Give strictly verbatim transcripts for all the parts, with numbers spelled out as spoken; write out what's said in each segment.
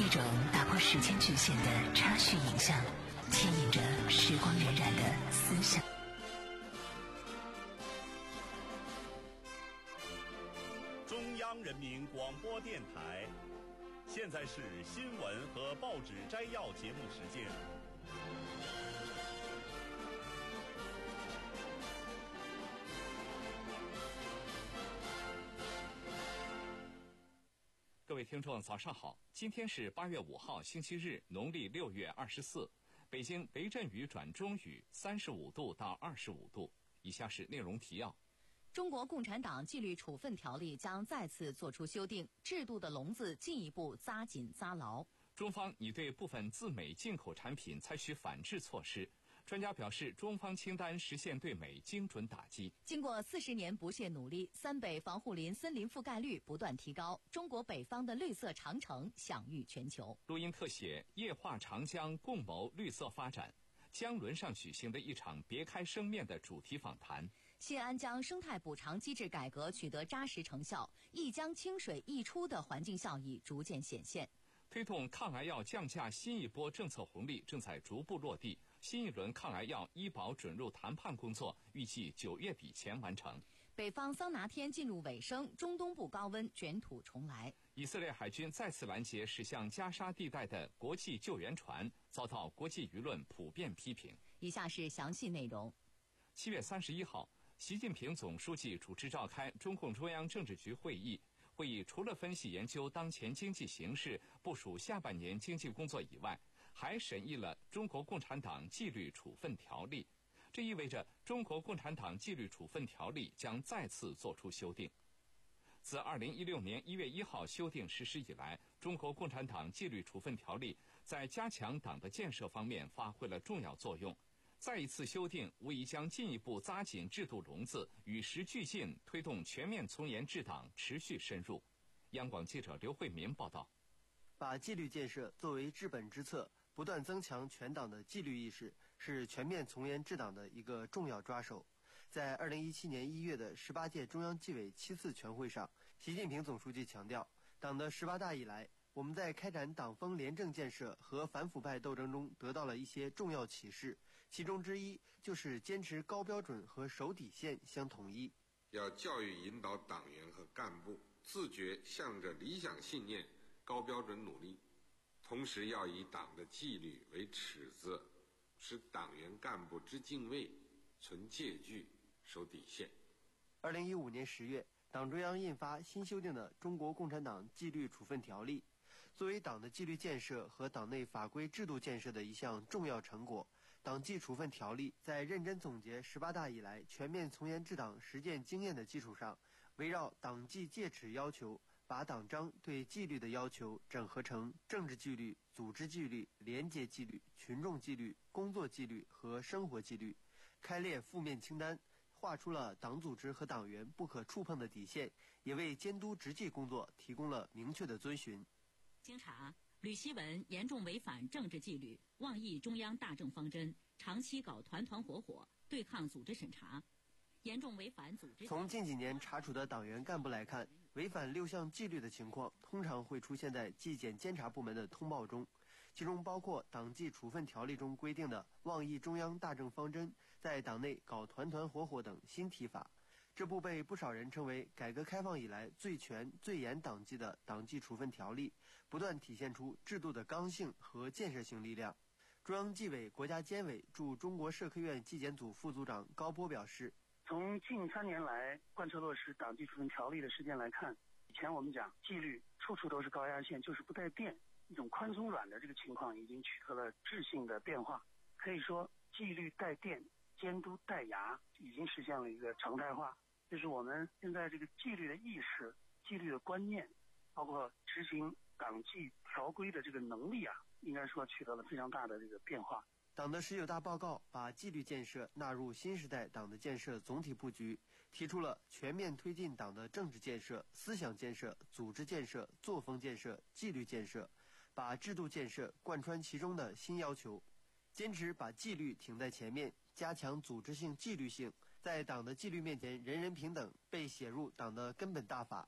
种打破时间局限的插叙影像，牵引着时光荏苒的思想。 中央人民广播电台，现在是新闻和报纸摘要节目时间。 各位听众早上好，今天是八月五号星期日，农历六月二十四，北京雷阵雨转中雨，三十五度到二十五度。以下是内容提要。 中国共产党纪律处分条例将再次作出修订，制度的笼子进一步扎紧扎牢。 中方拟对部分自美进口产品采取反制措施。专家表示，中方清单实现对美精准打击。 经过四十年不懈努力，三北防护林森林覆盖率不断提高，中国北方的绿色长城享誉全球。 录音特写：液化长江共谋绿色发展。江轮上举行的一场别开生面的主题访谈。 谢安江生态补偿机制改革取得扎实成效，一江清水溢出的环境效益逐渐显现。 推动抗癌药降价新一波政策红利正在逐步落地，新一轮抗癌药医保准入谈判工作预计九月底前完成。 北方桑拿天进入尾声，中东部高温卷土重来。 以色列海军再次拦截驶向加沙地带的国际救援船，遭到国际舆论普遍批评。 以下是详细内容。 七月三十一号，习近平总书记主持召开中共中央政治局会议。会议除了分析研究当前经济形势、部署下半年经济工作以外，还审议了中国共产党纪律处分条例。这意味着中国共产党纪律处分条例将再次作出修订。自二零一六年一月一号修订实施以来，中国共产党纪律处分条例在加强党的建设方面发挥了重要作用。再一次修订无疑将进一步扎紧制度笼子，与时俱进，推动全面从严治党持续深入。央广记者刘慧民报道。 把纪律建设作为治本之策，不断增强全党的纪律意识，是全面从严治党的一个重要抓手。在二零一七年一月的十八届中央纪委七次全会上，习近平总书记强调，党的十八大以来，我们在开展党风廉政建设和反腐败斗争中得到了一些重要启示，其中之一就是坚持高标准和守底线相统一。 要教育引导党员和干部自觉向着理想信念高标准努力，同时要以党的纪律为尺子，使党员干部知敬畏、存戒惧、守底线。 二零一五年十月，党中央印发新修订的《中国共产党纪律处分条例》。作为党的纪律建设和党内法规制度建设的一项重要成果，党纪处分条例在认真总结十八大以来全面从严治党实践经验的基础上，围绕党纪戒尺要求，把党章对纪律的要求整合成政治纪律、组织纪律、廉洁纪律、群众纪律、工作纪律和生活纪律，开列负面清单，划出了党组织和党员不可触碰的底线，也为监督执纪工作提供了明确的遵循。 经查，吕希文严重违反政治纪律，妄议中央大政方针，长期搞团团伙伙，对抗组织审查，严重违反组织。 从近几年查处的党员干部来看，违反六项纪律的情况通常会出现在纪检监察部门的通报中，其中包括党纪处分条例中规定的妄议中央大政方针，在党内搞团团伙伙等新提法。这部被不少人称为改革开放以来最全最严党纪的党纪处分条例，不断体现出制度的刚性和建设性力量。中央纪委国家监委驻中国社科院纪检组副组长高波表示， 从近三年来贯彻落实党纪处分条例的实践来看，以前我们讲纪律处处都是高压线，就是不带电，一种宽松软的这个情况已经取得了质性的变化。可以说纪律带电，监督带牙，已经实现了一个常态化。就是我们现在这个纪律的意识、纪律的观念，包括执行党纪条规的这个能力啊，应该说取得了非常大的这个变化。 党的十九大报告把纪律建设纳入新时代党的建设总体布局，提出了全面推进党的政治建设、思想建设、组织建设、作风建设、纪律建设，把制度建设贯穿其中的新要求，坚持把纪律挺在前面，加强组织性、纪律性，在党的纪律面前人人平等被写入党的根本大法。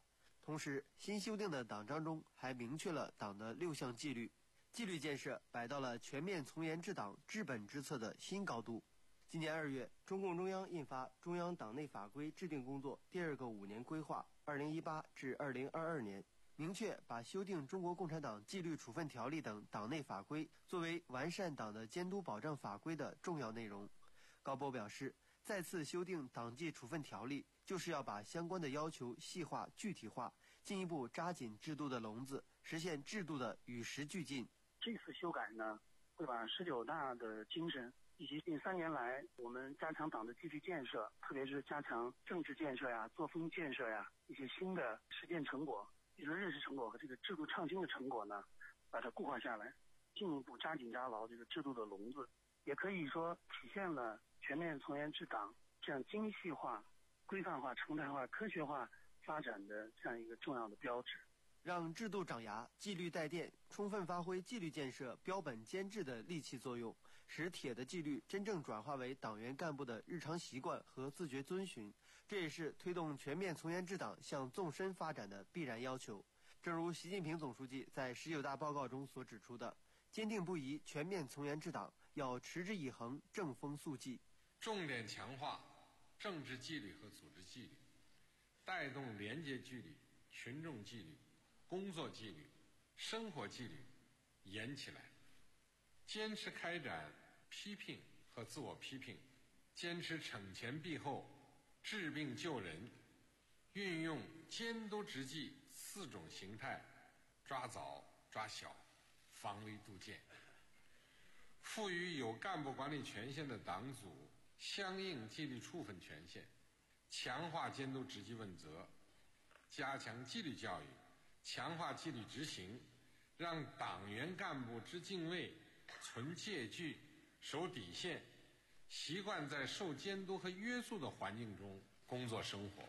同时，新修订的党章中还明确了党的六项纪律，纪律建设摆到了全面从严治党、治本之策的新高度。今年二月，中共中央印发《中央党内法规制定工作第二个五年规划（二零一八至二零二二年）》，明确把修订《中国共产党纪律处分条例》等党内法规作为完善党的监督保障法规的重要内容。高波表示，再次修订党纪处分条例，就是要把相关的要求细化具体化，进一步扎紧制度的笼子，实现制度的与时俱进。 这次修改呢，会把十九大的精神以及近三年来我们加强党的纪律建设，特别是加强政治建设呀、作风建设呀一些新的实践成果，也就是认识成果和这个制度创新的成果呢，把它固化下来，进一步扎紧扎牢这个制度的笼子，也可以说体现了全面从严治党这样精细化、规范化、常态化、科学化发展的这样一个重要的标志。 让制度长牙、纪律带电，充分发挥纪律建设标本兼治的利器作用，使铁的纪律真正转化为党员干部的日常习惯和自觉遵循，这也是推动全面从严治党向纵深发展的必然要求。正如习近平总书记在十九大报告中所指出的，坚定不移全面从严治党，要持之以恒，正风肃纪， 重点强化政治纪律和组织纪律，带动廉洁纪律、群众纪律、工作纪律、生活纪律严起来，坚持开展批评和自我批评，坚持惩前毖后、治病救人，运用监督执纪四种形态，抓早抓小，防微杜渐，赋予有干部管理权限的党组相应纪律处分权限，强化监督执纪问责，加强纪律教育，强化纪律执行，让党员干部知敬畏、存戒惧、守底线，习惯在受监督和约束的环境中工作生活。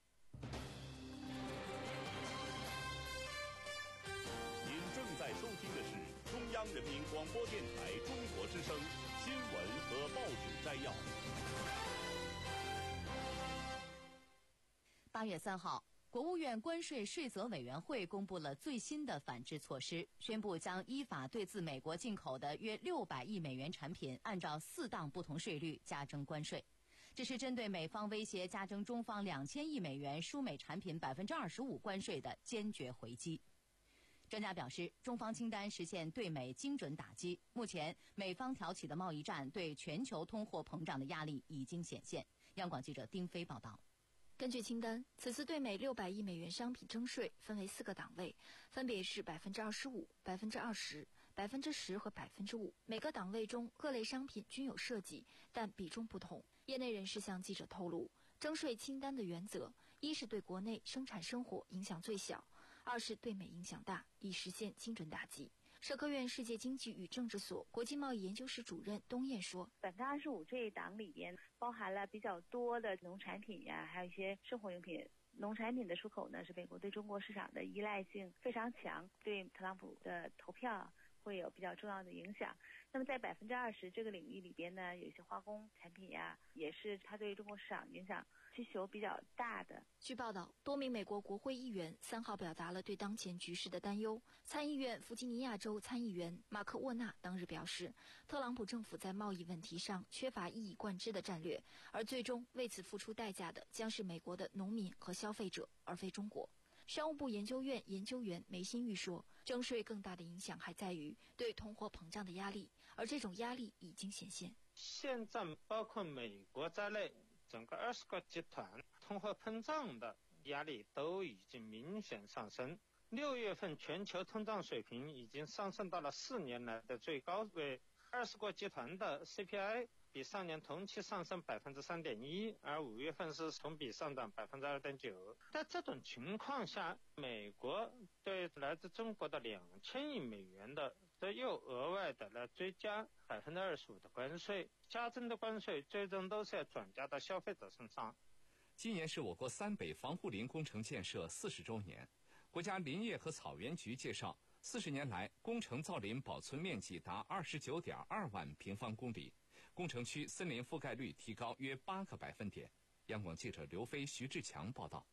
您正在收听的是中央人民广播电台中国之声新闻和报纸摘要。 八月三号，国务院关税税则委员会公布了最新的反制措施，宣布将依法对自美国进口的约六百亿美元产品按照四档不同税率加征关税。这是针对美方威胁加征中方两千亿美元输美产品百分之二十五关税的坚决回击。专家表示，中方清单实现对美精准打击，目前美方挑起的贸易战对全球通货膨胀的压力已经显现。央广记者丁飞报道。 根据清单，此次对美六百亿美元商品征税分为四个档位，分别是百分之二十五、百分之二十、百分之十和百分之五。每个档位中各类商品均有涉及，但比重不同。业内人士向记者透露，征税清单的原则，一是对国内生产生活影响最小，二是对美影响大，以实现精准打击。社科院世界经济与政治所国际贸易研究室主任东燕说， 百分之二十五这一档里边包含了比较多的农产品呀，还有一些生活用品。农产品的出口呢，是美国对中国市场的依赖性非常强，对特朗普的投票会有比较重要的影响。那么在百分之二十这个领域里边呢，有一些化工产品呀，也是它对中国市场影响需求比较大的。 据报道，多名美国国会议员三号表达了对当前局势的担忧。参议院弗吉尼亚州参议员马克沃纳当日表示，特朗普政府在贸易问题上缺乏一以贯之的战略，而最终为此付出代价的将是美国的农民和消费者，而非中国。商务部研究院研究员梅新玉说，征税更大的影响还在于对通货膨胀的压力，而这种压力已经显现。 现在包括美国在内，整个二十个集团通货膨胀的压力都已经明显上升。六月份全球通胀水平已经上升到了四年来的最高位，二十个集团的 C P I 比上年同期上升百分之三点一，而五月份是同比上涨百分之二点九。在这种情况下，美国对来自中国的两千亿美元的，这又额外的来追加百分之二十五的关税，加征的关税最终都是要转嫁到消费者身上。 今年是我国三北防护林工程建设四十周年。国家林业和草原局介绍，四十年来，工程造林保存面积达二十九点二万平方公里，工程区森林覆盖率提高约八个百分点。央广记者刘飞、徐志强报道。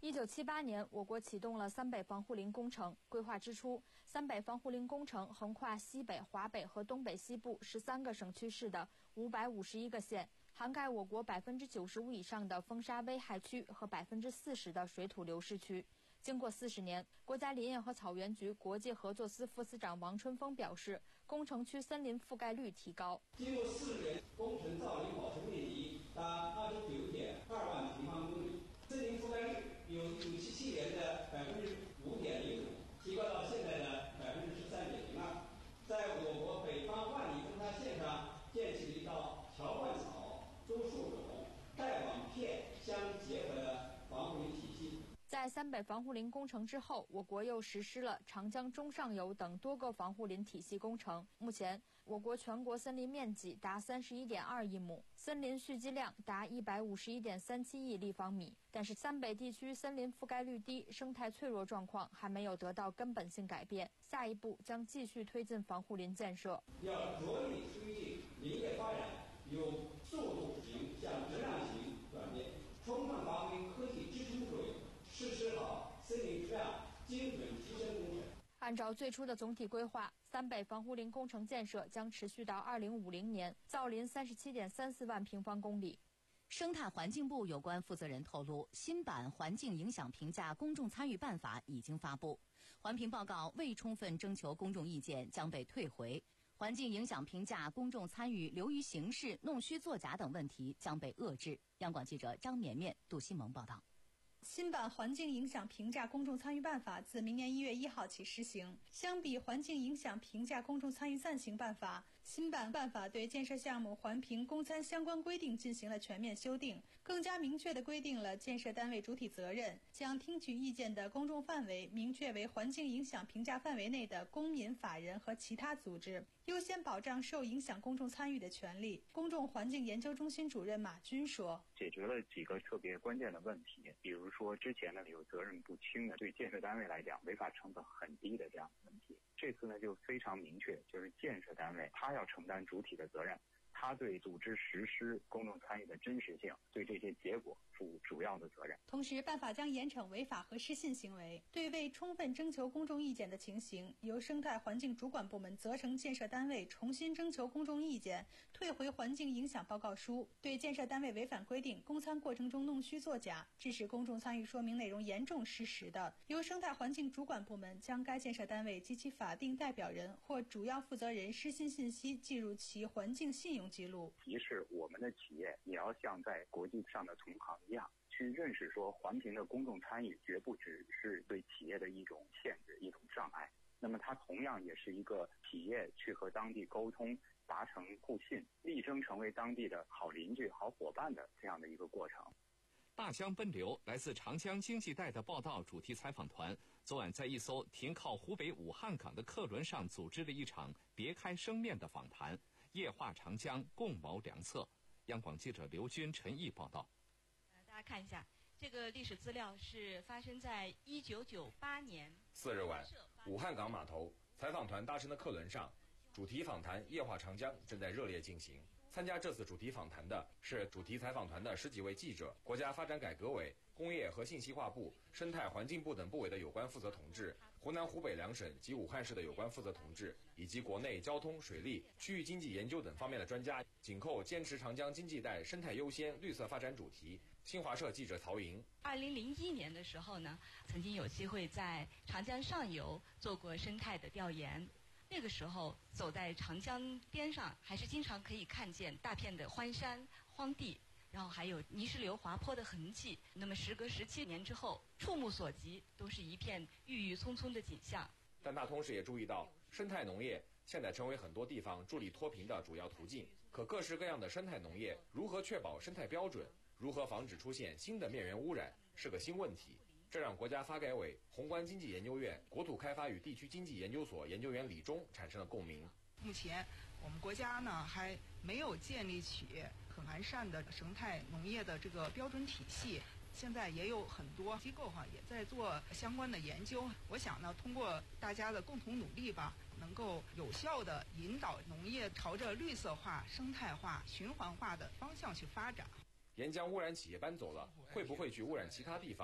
一九七八年，我国启动了三北防护林工程。规划之初，三北防护林工程横跨西北、华北和东北西部十三个省区市的五百五十一个县，涵盖我国百分之九十五以上的风沙危害区和百分之四十的水土流失区。经过四十年，国家林业和草原局国际合作司副司长王春峰表示，工程区森林覆盖率提高。 经过四十年，工程造林保持面积达二十九点二万平方公里，森林覆盖率由一九七七年的百分之五点零五提高到现在的百分之十三点零二。在我国北方万里风沙线上建起了一道乔灌草、种树种、带网片相结合的防护林体系。 在三北防护林工程之后，我国又实施了长江中上游等多个防护林体系工程。目前，我国全国森林面积达三十一点二亿亩，森林蓄积量达一百五十一点三七亿立方米。但是，三北地区森林覆盖率低、生态脆弱状况还没有得到根本性改变。下一步将继续推进防护林建设。 要着力推进林业发展由速度型向质量型转变，充分发挥科技支撑作用。实施好森林质量精准提升工程。 按照最初的总体规划，三北防护林工程建设将持续到二零五零年，造林三十七点三四万平方公里。 生态环境部有关负责人透露，新版环境影响评价公众参与办法已经发布，环评报告未充分征求公众意见将被退回，环境影响评价公众参与流于形式、弄虚作假等问题将被遏制。央广记者张绵绵、杜西萌报道。 新版环境影响评价公众参与办法自明年一月一号起施行。相比环境影响评价公众参与暂行办法，新版办法对建设项目环评公参相关规定进行了全面修订，更加明确地规定了建设单位主体责任，将听取意见的公众范围明确为环境影响评价范围内的公民、法人和其他组织，优先保障受影响公众参与的权利。公众环境研究中心主任马军说， 解决了几个特别关键的问题，比如说之前呢有责任不清的，对建设单位来讲违法成本很低的这样的问题，这次呢就非常明确，就是建设单位他要承担主体的责任，他对组织实施公众参与的真实性，对这些结果负主要的责任。 同时，办法将严惩违法和失信行为，对未充分征求公众意见的情形，由生态环境主管部门责成建设单位重新征求公众意见，退回环境影响报告书。对建设单位违反规定、公参过程中弄虚作假，致使公众参与说明内容严重失实的，由生态环境主管部门将该建设单位及其法定代表人或主要负责人失信信息记入其环境信用记录。 提示我们的企业也要像在国际上的同行一样，去认识说环评的公众参与绝不只是对企业的一种限制、一种障碍，那么它同样也是一个企业去和当地沟通、达成互信、力争成为当地的好邻居、好伙伴的这样的一个过程。 大江奔流，来自长江经济带的报道主题采访团昨晚在一艘停靠湖北武汉港的客轮上组织了一场别开生面的访谈，夜话长江，共谋良策。央广记者刘军、陈毅报道。 大家看一下，这个历史资料是发生在一九九八年。 四日晚，武汉港码头，采访团搭乘的客轮上，主题访谈《夜话长江》正在热烈进行。参加这次主题访谈的是主题采访团的十几位记者、国家发展改革委、工业和信息化部、生态环境部等部委的有关负责同志，湖南、湖北两省及武汉市的有关负责同志，以及国内交通、水利、区域经济研究等方面的专家，紧扣坚持长江经济带生态优先、绿色发展主题。新华社记者曹莹。 二零零一年的时候呢，曾经有机会在长江上游做过生态的调研。那个时候走在长江边上，还是经常可以看见大片的荒山、荒地，然后还有泥石流滑坡的痕迹。那么时隔十七年之后，触目所及都是一片郁郁葱葱的景象。 但他同时也注意到，生态农业现在成为很多地方助力脱贫的主要途径。可各式各样的生态农业如何确保生态标准，如何防止出现新的面源污染，是个新问题。这让国家发改委、宏观经济研究院、国土开发与地区经济研究所研究员李忠产生了共鸣。 目前我们国家呢还没有建立起很完善的生态农业的这个标准体系，现在也有很多机构哈也在做相关的研究。我想呢，通过大家的共同努力吧，能够有效地引导农业朝着绿色化、生态化、循环化的方向去发展。 沿江污染企业搬走了，会不会去污染其他地方？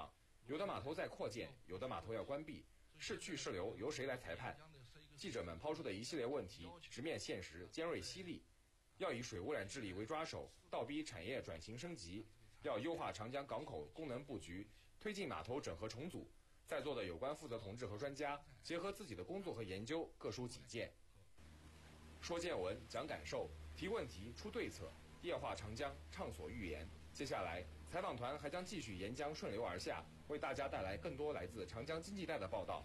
有的码头在扩建，有的码头要关闭，是去是留由谁来裁判？记者们抛出的一系列问题，直面现实，尖锐犀利。要以水污染治理为抓手，倒逼产业转型升级；要优化长江港口功能布局，推进码头整合重组。在座的有关负责同志和专家，结合自己的工作和研究，各抒己见。说见闻，讲感受，提问题，出对策，液化长江，畅所欲言。接下来，采访团还将继续沿江顺流而下，为大家带来更多来自长江经济带的报道。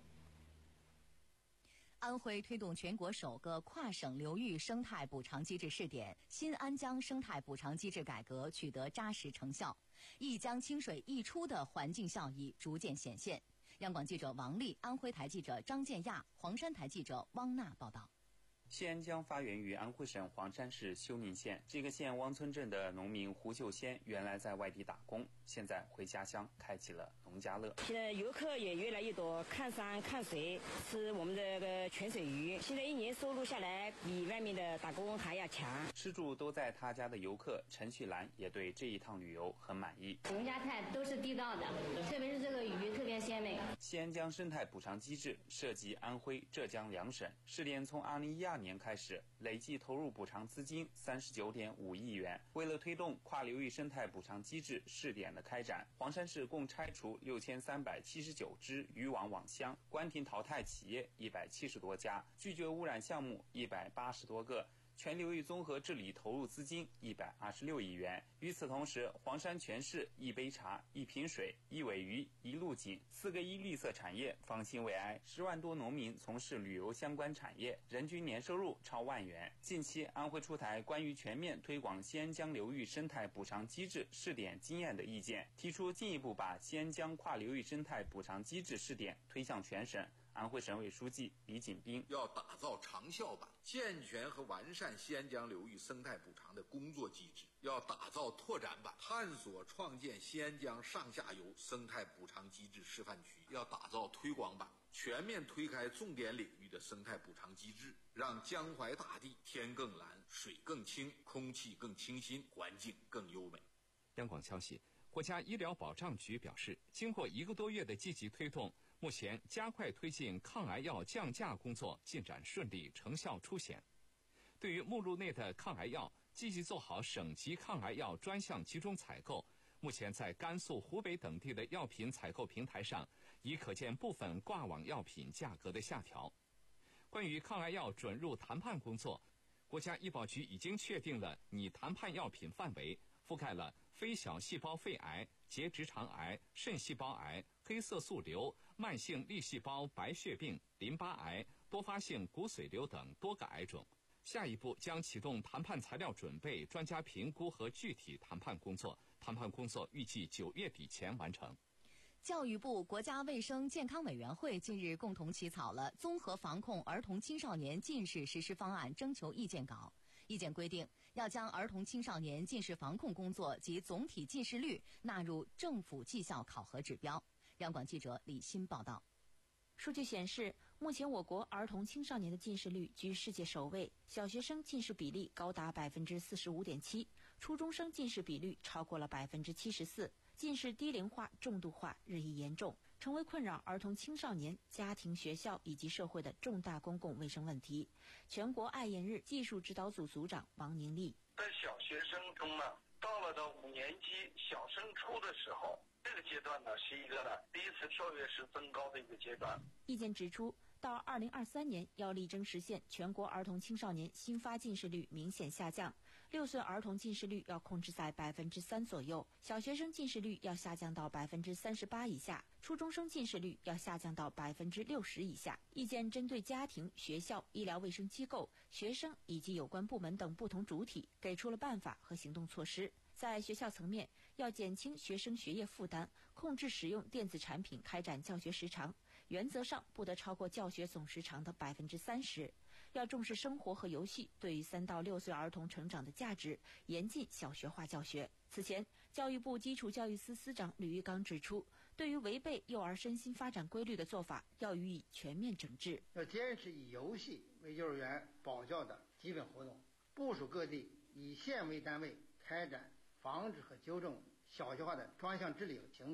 安徽推动全国首个跨省流域生态补偿机制试点，新安江生态补偿机制改革取得扎实成效，一江清水一出的环境效益逐渐显现。央广记者王丽、安徽台记者张建亚、黄山台记者汪娜报道。 新安江发源于安徽省黄山市休宁县，这个县汪村镇的农民胡秀仙原来在外地打工，现在回家乡开启了农家乐。 现在游客也越来越多，看山看水，吃我们的这个泉水鱼，现在一年收入下来比外面的打工还要强。 吃住都在他家的游客陈旭兰也对这一趟旅游很满意。 农家菜都是地道的，特别是这个鱼特别鲜美。 新安江生态补偿机制涉及安徽、浙江两省，试点从二零一二年开始，累计投入补偿资金三十九点五亿元。为了推动跨流域生态补偿机制试点的开展，黄山市共拆除六千三百七十九只渔网网箱，关停淘汰企业一百七十多家，拒绝污染项目一百八十多个。全流域综合治理投入资金一百二十六亿元。与此同时，黄山全市一杯茶、一瓶水、一尾鱼、一路景四个一绿色产业方兴未艾，十万多农民从事旅游相关产业，人均年收入超万元。近期，安徽出台关于全面推广新安江流域生态补偿机制试点经验的意见，提出进一步把新安江跨流域生态补偿机制试点推向全省。安徽省委书记李锦斌要打造长效版，健全和完善西安江流域生态补偿的工作机制；要打造拓展版，探索创建西安江上下游生态补偿机制示范区；要打造推广版，全面推开重点领域的生态补偿机制，让江淮大地天更蓝、水更清、空气更清新、环境更优美。 央广消息，国家医疗保障局表示，经过一个多月的积极推动，目前加快推进抗癌药降价工作进展顺利，成效初显。对于目录内的抗癌药，积极做好省级抗癌药专项集中采购。目前在甘肃、湖北等地的药品采购平台上，已可见部分挂网药品价格的下调。关于抗癌药准入谈判工作，国家医保局已经确定了拟谈判药品范围，覆盖了非小细胞肺癌、结直肠癌、肾细胞癌、黑色素瘤、慢性粒细胞白血病、淋巴癌、多发性骨髓瘤等多个癌种。下一步将启动谈判材料准备、专家评估和具体谈判工作，谈判工作预计九月底前完成。 教育部、国家卫生健康委员会近日共同起草了《综合防控儿童青少年近视实施方案》征求意见稿。意见规定，要将儿童青少年近视防控工作及总体近视率纳入政府绩效考核指标。央广记者李欣报道。 数据显示，目前我国儿童青少年的近视率居世界首位，小学生近视比例高达百分之四十五点七，初中生近视比率超过了百分之七十四，近视低龄化、重度化日益严重，成为困扰儿童青少年、家庭、学校以及社会的重大公共卫生问题。全国爱眼日技术指导组组长王宁丽： 在小学生中呢，到了到五年级小升初的时候，这个阶段呢是一个呢第一次跳跃式增高的一个阶段。 意见指出，到二零二三年要力争实现全国儿童青少年新发近视率明显下降，六岁儿童近视率要控制在百分之三左右，小学生近视率要下降到百分之三十八以下，初中生近视率要下降到百分之六十以下。意见针对家庭、学校、医疗卫生机构、学生以及有关部门等不同主体，给出了办法和行动措施。在学校层面，要减轻学生学业负担，控制使用电子产品开展教学时长，原则上不得超过教学总时长的百分之三十。要重视生活和游戏对于三到六岁儿童成长的价值，严禁小学化教学。此前，教育部基础教育司司长吕玉刚指出，对于违背幼儿身心发展规律的做法，要予以全面整治。 要坚持以游戏为幼儿园保教的基本活动，部署各地以县为单位开展防止和纠正小学化的专项治理行动，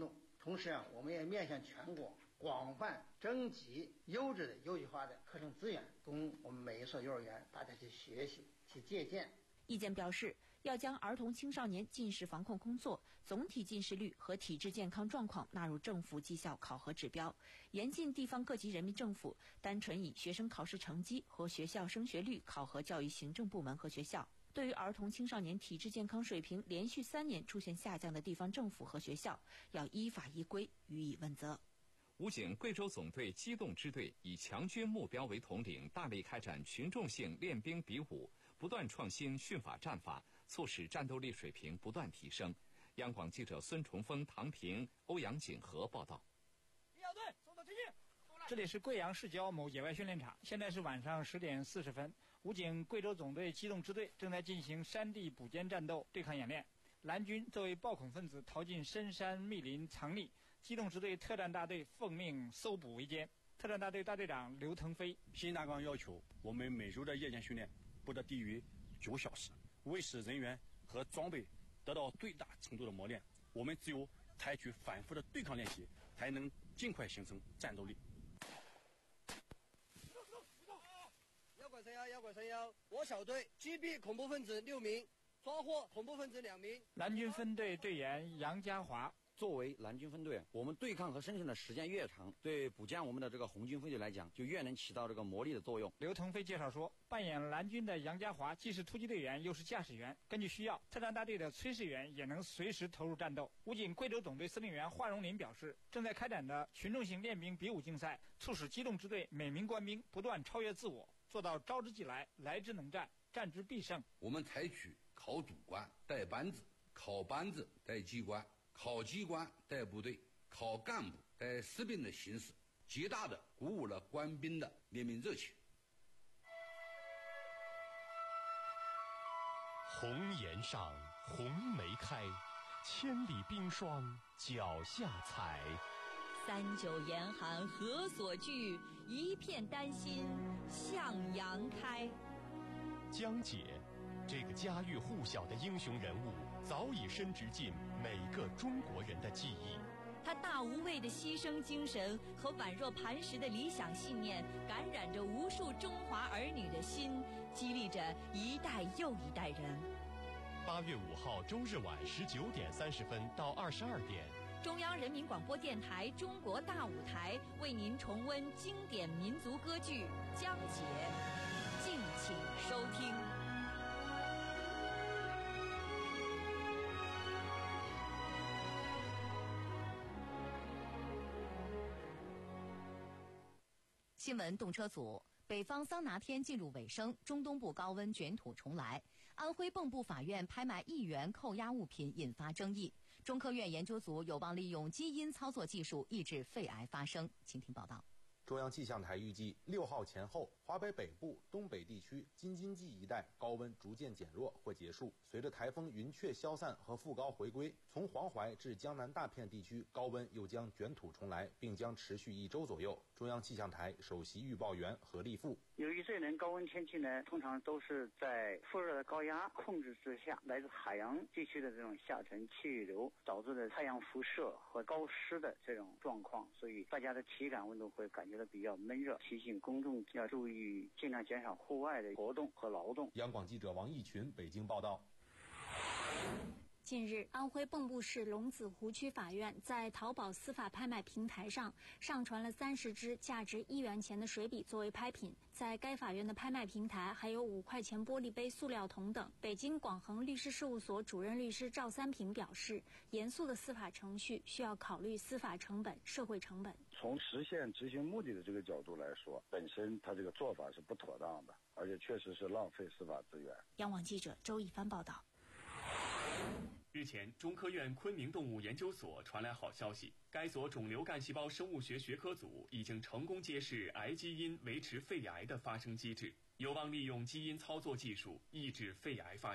同时啊，我们也面向全国广泛征集优质的优质化的课程资源，供我们每一所幼儿园大家去学习、去借鉴。 意见表示，要将儿童青少年近视防控工作、总体近视率和体质健康状况纳入政府绩效考核指标，严禁地方各级人民政府单纯以学生考试成绩和学校升学率考核教育行政部门和学校。对于儿童青少年体质健康水平连续三年出现下降的地方政府和学校，要依法依规予以问责。 武警贵州总队机动支队以强军目标为统领，大力开展群众性练兵比武，不断创新训法战法，促使战斗力水平不断提升。央广记者孙崇峰、唐平、欧阳景和报道。 这里是贵阳市郊某野外训练场，现在是晚上十点四十分。武警贵州总队机动支队正在进行山地捕歼战斗对抗演练。蓝军作为暴恐分子逃进深山密林藏匿，机动支队特战大队奉命搜捕围歼。特战大队大队长刘腾飞： 新大纲要求，我们每周的夜间训练不得低于九小时，为使人员和装备得到最大程度的磨练，我们只有采取反复的对抗练习，才能尽快形成战斗力。 幺拐三幺，幺拐三幺，我小队击毙恐怖分子六名，抓获恐怖分子两名。 蓝军分队队员杨家华： 作为蓝军分队，我们对抗和生存的时间越长，对补歼我们的这个红军分队来讲，就越能起到这个磨砺的作用。 刘腾飞介绍说，扮演蓝军的杨家华既是突击队员，又是驾驶员。根据需要，特战大队的炊事员也能随时投入战斗。武警贵州总队司令员华荣林表示，正在开展的群众性练兵比武竞赛，促使机动支队每名官兵不断超越自我，做到招之即来，来之能战，战之必胜。 我们采取考主官带班子，考班子带机关，考机关带部队，考干部带士兵的形式，极大的鼓舞了官兵的练兵热情。 红颜上，红梅开，千里冰霜脚下踩。 三九严寒何所惧？一片丹心向阳开。 江姐，这个家喻户晓的英雄人物，早已深植进每个中国人的记忆。 他大无畏的牺牲精神和宛若磐石的理想信念，感染着无数中华儿女的心，激励着一代又一代人。 八月五号周日晚十九点三十分到二十二点， 中央人民广播电台《中国大舞台》为您重温经典民族歌剧《江姐》，敬请收听。 新闻动车组：北方桑拿天进入尾声，中东部高温卷土重来。安徽蚌埠法院拍卖亿元扣押物品引发争议。中科院研究组有望利用基因操作技术抑制肺癌发生。请听报道。 中央气象台预计，六号前后，华北北部、东北地区、京津冀一带高温逐渐减弱或结束。随着台风云雀消散和副高回归，从黄淮至江南大片地区高温又将卷土重来，并将持续一周左右。中央气象台首席预报员何立富： 由于这轮高温天气呢，通常都是在副热的高压控制之下，来自海洋地区的这种下沉气流导致的太阳辐射和高湿的这种状况，所以大家的体感温度会感觉到比较闷热，提醒公众要注意，尽量减少户外的活动和劳动。 央广记者王义群北京报道。 近日，安徽蚌埠市龙子湖区法院在淘宝司法拍卖平台上上传了三十支价值一元钱的水笔作为拍品。在该法院的拍卖平台还有五块钱玻璃杯、塑料桶等。北京广恒律师事务所主任律师赵三平表示，严肃的司法程序需要考虑司法成本、社会成本。 从实现执行目的的这个角度来说，本身他这个做法是不妥当的，而且确实是浪费司法资源。 央广记者周一帆报道。 日前，中科院昆明动物研究所传来好消息，该所肿瘤干细胞生物学学科组已经成功揭示癌基因维持肺癌的发生机制，有望利用基因操作技术抑制肺癌发生。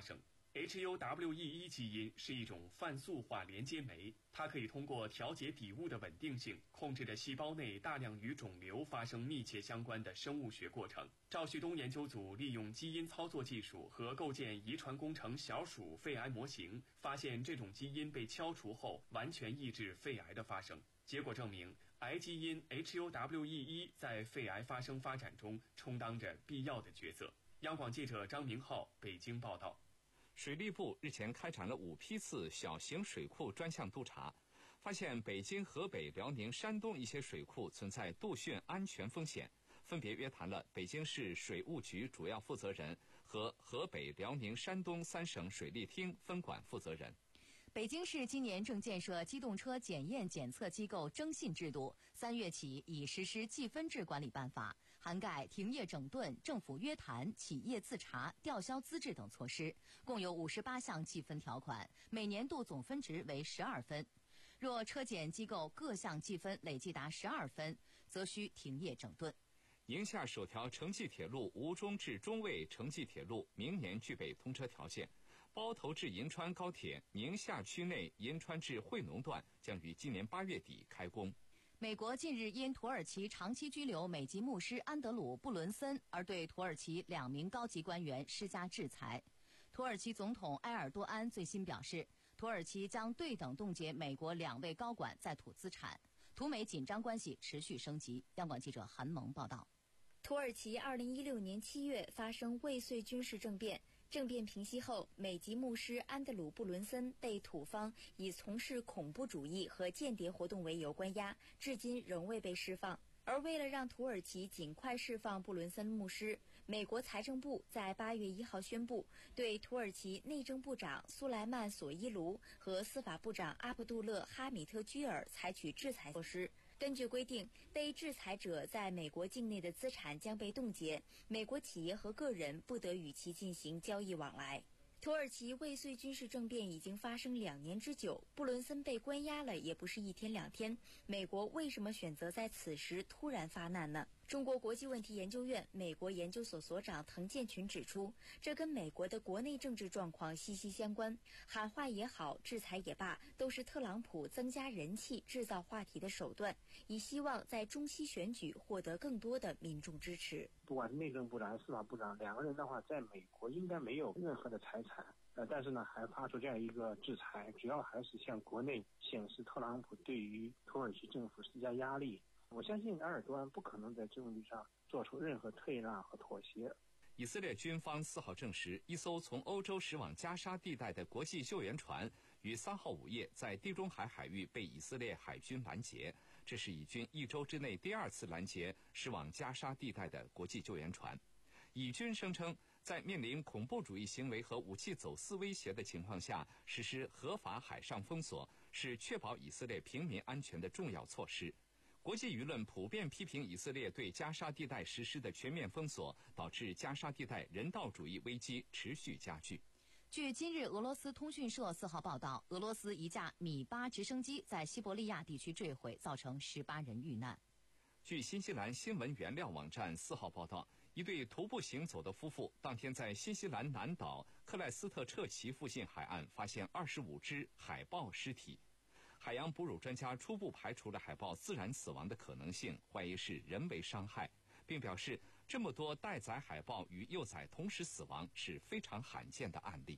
H U W E 一 基因是一种泛素化连接酶，它可以通过调节底物的稳定性，控制着细胞内大量与肿瘤发生密切相关的生物学过程。赵旭东研究组利用基因操作技术和构建遗传工程小鼠肺癌模型，发现这种基因被敲除后完全抑制肺癌的发生。结果证明，癌基因 H U W E 一 在肺癌发生发展中充当着必要的角色。央广记者张明浩北京报道。 水利部日前开展了五批次小型水库专项督查，发现北京、河北、辽宁、山东一些水库存在杜汛安全风险，分别约谈了北京市水务局主要负责人和河北、辽宁、山东三省水利厅分管负责人。 北京市今年正建设机动车检验检测机构征信制度，三月起已实施计分制管理办法，涵盖停业整顿、政府约谈、企业自查、吊销资质等措施，共有五十八项计分条款，每年度总分值为十二分。若车检机构各项计分累计达十二分，则需停业整顿。 宁夏首条城际铁路吴中至中卫城际铁路明年具备通车条件。包头至银川高铁宁夏区内银川至惠农段将于今年八月底开工。 美国近日因土耳其长期拘留美籍牧师安德鲁·布伦森而对土耳其两名高级官员施加制裁。土耳其总统埃尔多安最新表示，土耳其将对等冻结美国两位高管在土资产。土美紧张关系持续升级。央广记者韩萌报道。 土耳其二零一六年七月发生未遂军事政变。政变平息后，美籍牧师安德鲁·布伦森被土方以从事恐怖主义和间谍活动为由关押，至今仍未被释放。而为了让土耳其尽快释放布伦森牧师，美国财政部在八月一号宣布，对土耳其内政部长苏莱曼·索伊卢和司法部长阿卜杜勒·哈米特居尔采取制裁措施。根据规定，被制裁者在美国境内的资产将被冻结，美国企业和个人不得与其进行交易往来。土耳其未遂军事政变已经发生两年之久，布伦森被关押了也不是一天两天，美国为什么选择在此时突然发难呢？中国国际问题研究院美国研究所所长滕建群指出，这跟美国的国内政治状况息息相关。喊话也好，制裁也罢，都是特朗普增加人气、制造话题的手段，以希望在中期选举获得更多的民众支持。 不管是内政部长还是司法部长，两个人的话，在美国应该没有任何的财产，呃，但是呢，还发出这样一个制裁，主要还是向国内显示特朗普对于土耳其政府施加压力。我相信埃尔多安不可能在这个问题上做出任何退让和妥协。 以色列军方四号证实，一艘从欧洲驶往加沙地带的国际救援船于三号午夜在地中海海域被以色列海军拦截，这是以军一周之内第二次拦截驶往加沙地带的国际救援船。以军声称，在面临恐怖主义行为和武器走私威胁的情况下，实施合法海上封锁是确保以色列平民安全的重要措施。国际舆论普遍批评以色列对加沙地带实施的全面封锁，导致加沙地带人道主义危机持续加剧。 据今日俄罗斯通讯社四号报道，俄罗斯一架米八直升机在西伯利亚地区坠毁，造成十八人遇难。 据新西兰新闻原料网站四号报道，一对徒步行走的夫妇当天在新西兰南岛克莱斯特彻奇附近海岸发现二十五只海豹尸体。海洋哺乳专家初步排除了海豹自然死亡的可能性，怀疑是人为伤害，并表示这么多待宰海豹与幼崽同时死亡是非常罕见的案例。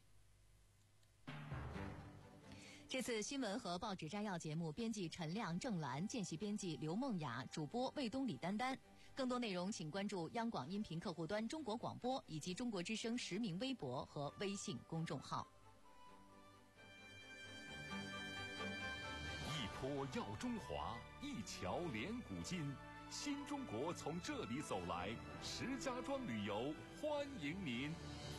这次新闻和报纸摘要节目，编辑陈亮、郑兰，见习编辑刘梦雅，主播魏东、李丹丹。更多内容请关注央广音频客户端中国广播以及中国之声实名微博和微信公众号。 一坡耀中华，一桥连古今，新中国从这里走来，石家庄旅游欢迎您。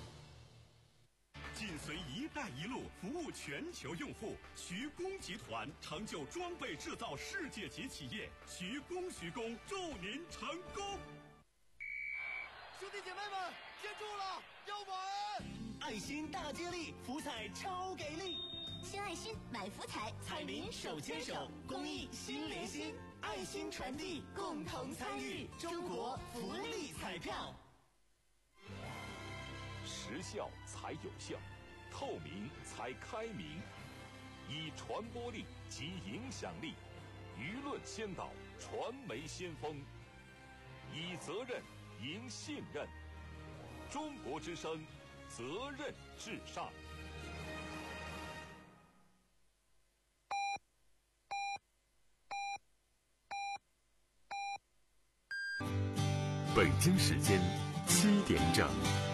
紧随“一带一路”服务全球用户，徐工集团成就装备制造世界级企业。徐工，徐工，祝您成功！ 兄弟姐妹们，接住了，要稳！ 爱心大接力，福彩超给力！ 献爱心，买福彩， 彩民手牵手，公益心连心，爱心传递，共同参与中国福利彩票。 时效才有效， 透明才开明，以传播力及影响力，舆论先导，传媒先锋，以责任赢信任。中国之声，责任至上。 北京时间七点整。